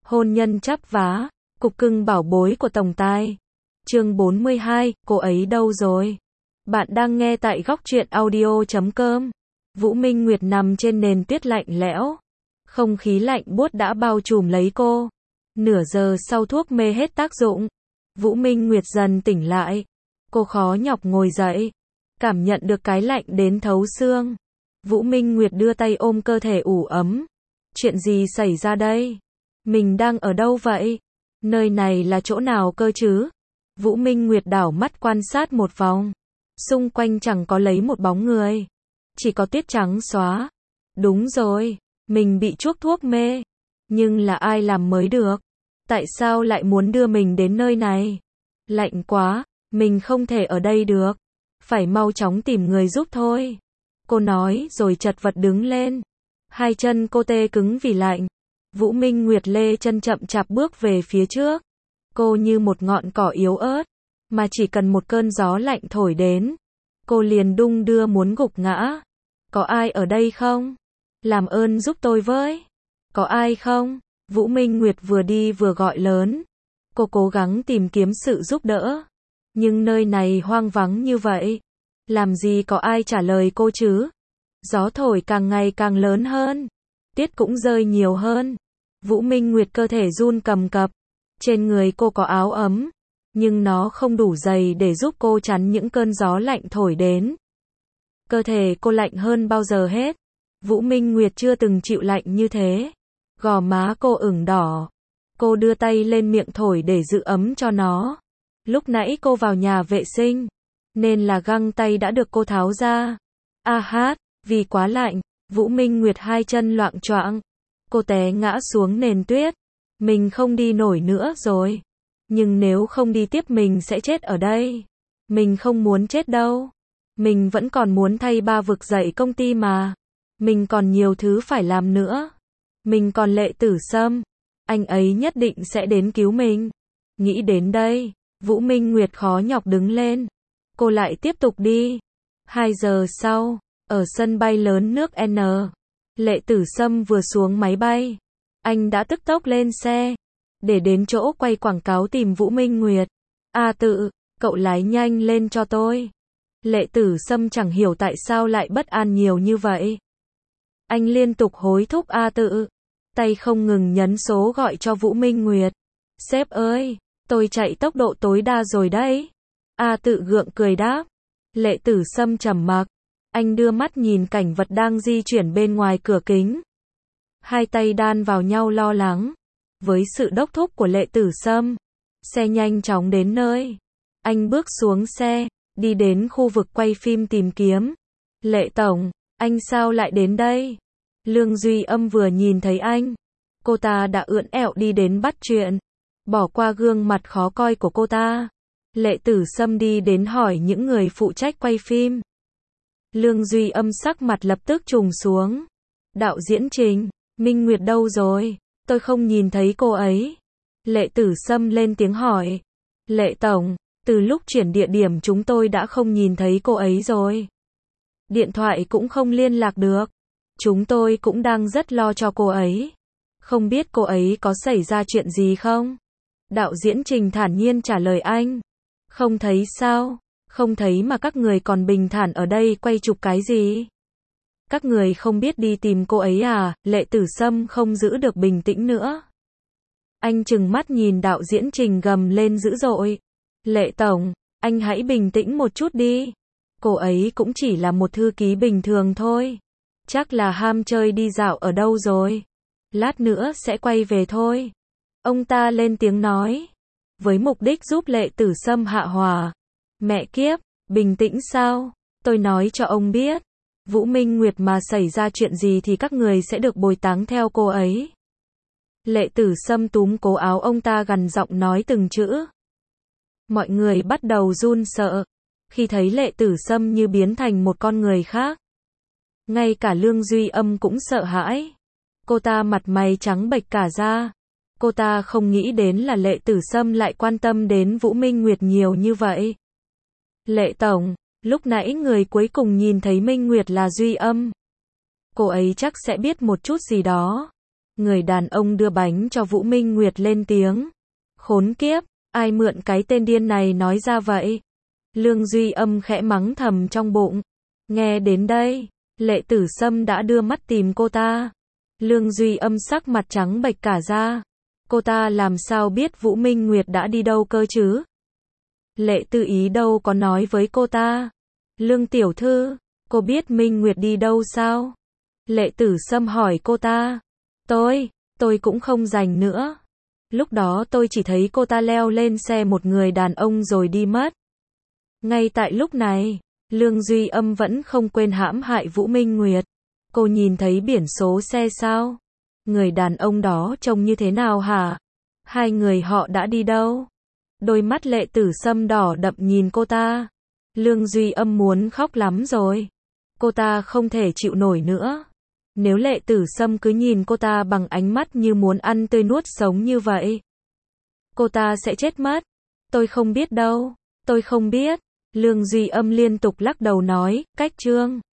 Hôn nhân chắp vá, cục cưng bảo bối của tổng tài. Chương 42, cô ấy đâu rồi? Bạn đang nghe tại góc truyện audio.com. Vũ Minh Nguyệt nằm trên nền tuyết lạnh lẽo. Không khí lạnh buốt đã bao trùm lấy cô. Nửa giờ sau thuốc mê hết tác dụng, Vũ Minh Nguyệt dần tỉnh lại. Cô khó nhọc ngồi dậy, cảm nhận được cái lạnh đến thấu xương. Vũ Minh Nguyệt đưa tay ôm cơ thể ủ ấm. Chuyện gì xảy ra đây? Mình đang ở đâu vậy? Nơi này là chỗ nào cơ chứ? Vũ Minh Nguyệt đảo mắt quan sát một vòng. Xung quanh chẳng có lấy một bóng người. Chỉ có tuyết trắng xóa. Đúng rồi, mình bị chuốc thuốc mê. Nhưng là ai làm mới được? Tại sao lại muốn đưa mình đến nơi này? Lạnh quá, mình không thể ở đây được. Phải mau chóng tìm người giúp thôi. Cô nói rồi chật vật đứng lên. Hai chân cô tê cứng vì lạnh. Vũ Minh Nguyệt lê chân chậm chạp bước về phía trước. Cô như một ngọn cỏ yếu ớt, mà chỉ cần một cơn gió lạnh thổi đến, cô liền đung đưa muốn gục ngã. Có ai ở đây không? Làm ơn giúp tôi với. Có ai không? Vũ Minh Nguyệt vừa đi vừa gọi lớn. Cô cố gắng tìm kiếm sự giúp đỡ. Nhưng nơi này hoang vắng như vậy. Làm gì có ai trả lời cô chứ? Gió thổi càng ngày càng lớn hơn. Tuyết cũng rơi nhiều hơn. Vũ Minh Nguyệt cơ thể run cầm cập. Trên người cô có áo ấm, nhưng nó không đủ dày để giúp cô chắn những cơn gió lạnh thổi đến. Cơ thể cô lạnh hơn bao giờ hết. Vũ Minh Nguyệt chưa từng chịu lạnh như thế. Gò má cô ửng đỏ. Cô đưa tay lên miệng thổi để giữ ấm cho nó. Lúc nãy cô vào nhà vệ sinh, nên là găng tay đã được cô tháo ra. Vì quá lạnh, Vũ Minh Nguyệt hai chân loạng choạng. Cô té ngã xuống nền tuyết. Mình không đi nổi nữa rồi. Nhưng nếu không đi tiếp mình sẽ chết ở đây. Mình không muốn chết đâu. Mình vẫn còn muốn thay ba vực dậy công ty mà. Mình còn nhiều thứ phải làm nữa. Mình còn Lệ Tử Sâm. Anh ấy nhất định sẽ đến cứu mình. Nghĩ đến đây, Vũ Minh Nguyệt khó nhọc đứng lên. Cô lại tiếp tục đi. 2 giờ sau, ở sân bay lớn nước N, Lệ Tử Sâm vừa xuống máy bay. Anh đã tức tốc lên xe, để đến chỗ quay quảng cáo tìm Vũ Minh Nguyệt. Tự, cậu lái nhanh lên cho tôi. Lệ Tử Sâm chẳng hiểu tại sao lại bất an nhiều như vậy. Anh liên tục hối thúc tự, tay không ngừng nhấn số gọi cho Vũ Minh Nguyệt. Sếp ơi, tôi chạy tốc độ tối đa rồi đấy. Tự gượng cười đáp. Lệ Tử Sâm trầm mặc. Anh đưa mắt nhìn cảnh vật đang di chuyển bên ngoài cửa kính. Hai tay đan vào nhau lo lắng. Với sự đốc thúc của Lệ Tử Sâm, xe nhanh chóng đến nơi. Anh bước xuống xe, đi đến khu vực quay phim tìm kiếm. Lệ Tổng, anh sao lại đến đây? Lương Duy Âm vừa nhìn thấy anh, cô ta đã ưỡn ẹo đi đến bắt chuyện, bỏ qua gương mặt khó coi của cô ta. Lệ Tử Sâm đi đến hỏi những người phụ trách quay phim. Lương Duy Âm sắc mặt lập tức trùng xuống. Đạo diễn Trình, Minh Nguyệt đâu rồi? Tôi không nhìn thấy cô ấy. Lệ Tử Sâm lên tiếng hỏi. Lệ Tổng, từ lúc chuyển địa điểm chúng tôi đã không nhìn thấy cô ấy rồi. Điện thoại cũng không liên lạc được. Chúng tôi cũng đang rất lo cho cô ấy. Không biết cô ấy có xảy ra chuyện gì không? Đạo diễn Trình thản nhiên trả lời anh. Không thấy sao? Không thấy mà các người còn bình thản ở đây quay chụp cái gì? Các người không biết đi tìm cô ấy à? Lệ Tử Sâm không giữ được bình tĩnh nữa. Anh trừng mắt nhìn đạo diễn Trình gầm lên dữ dội. Lệ Tổng, anh hãy bình tĩnh một chút đi. Cô ấy cũng chỉ là một thư ký bình thường thôi. Chắc là ham chơi đi dạo ở đâu rồi. Lát nữa sẽ quay về thôi. Ông ta lên tiếng nói. Với mục đích giúp Lệ Tử Sâm hạ hỏa. Mẹ kiếp, bình tĩnh sao? Tôi nói cho ông biết. Vũ Minh Nguyệt mà xảy ra chuyện gì thì các người sẽ được bồi táng theo cô ấy. Lệ Tử Sâm túm cố áo ông ta gằn giọng nói từng chữ. Mọi người bắt đầu run sợ. Khi thấy Lệ Tử Sâm như biến thành một con người khác. Ngay cả Lương Duy Âm cũng sợ hãi. Cô ta mặt mày trắng bệch cả ra. Cô ta không nghĩ đến là Lệ Tử Sâm lại quan tâm đến Vũ Minh Nguyệt nhiều như vậy. Lệ Tổng, lúc nãy người cuối cùng nhìn thấy Minh Nguyệt là Duy Âm. Cô ấy chắc sẽ biết một chút gì đó. Người đàn ông đưa bánh cho Vũ Minh Nguyệt lên tiếng. Khốn kiếp, ai mượn cái tên điên này nói ra vậy? Lương Duy Âm khẽ mắng thầm trong bụng. Nghe đến đây, Lệ Tử Sâm đã đưa mắt tìm cô ta. Lương Duy Âm sắc mặt trắng bệch cả ra. Cô ta làm sao biết Vũ Minh Nguyệt đã đi đâu cơ chứ? Lệ Tư Ý đâu có nói với cô ta. Lương tiểu thư, cô biết Minh Nguyệt đi đâu sao? Lệ Tử Sâm hỏi cô ta. Tôi cũng không rành nữa. Lúc đó tôi chỉ thấy cô ta leo lên xe một người đàn ông rồi đi mất. Ngay tại lúc này, Lương Duy Âm vẫn không quên hãm hại Vũ Minh Nguyệt. Cô nhìn thấy biển số xe sao? Người đàn ông đó trông như thế nào hả? Hai người họ đã đi đâu? Đôi mắt Lệ Tử Sâm đỏ đậm nhìn cô ta. Lương Duy Âm muốn khóc lắm rồi. Cô ta không thể chịu nổi nữa. Nếu Lệ Tử Sâm cứ nhìn cô ta bằng ánh mắt như muốn ăn tươi nuốt sống như vậy, cô ta sẽ chết mất. Tôi không biết đâu. Tôi không biết. Lương Duy Âm liên tục lắc đầu nói, cách chương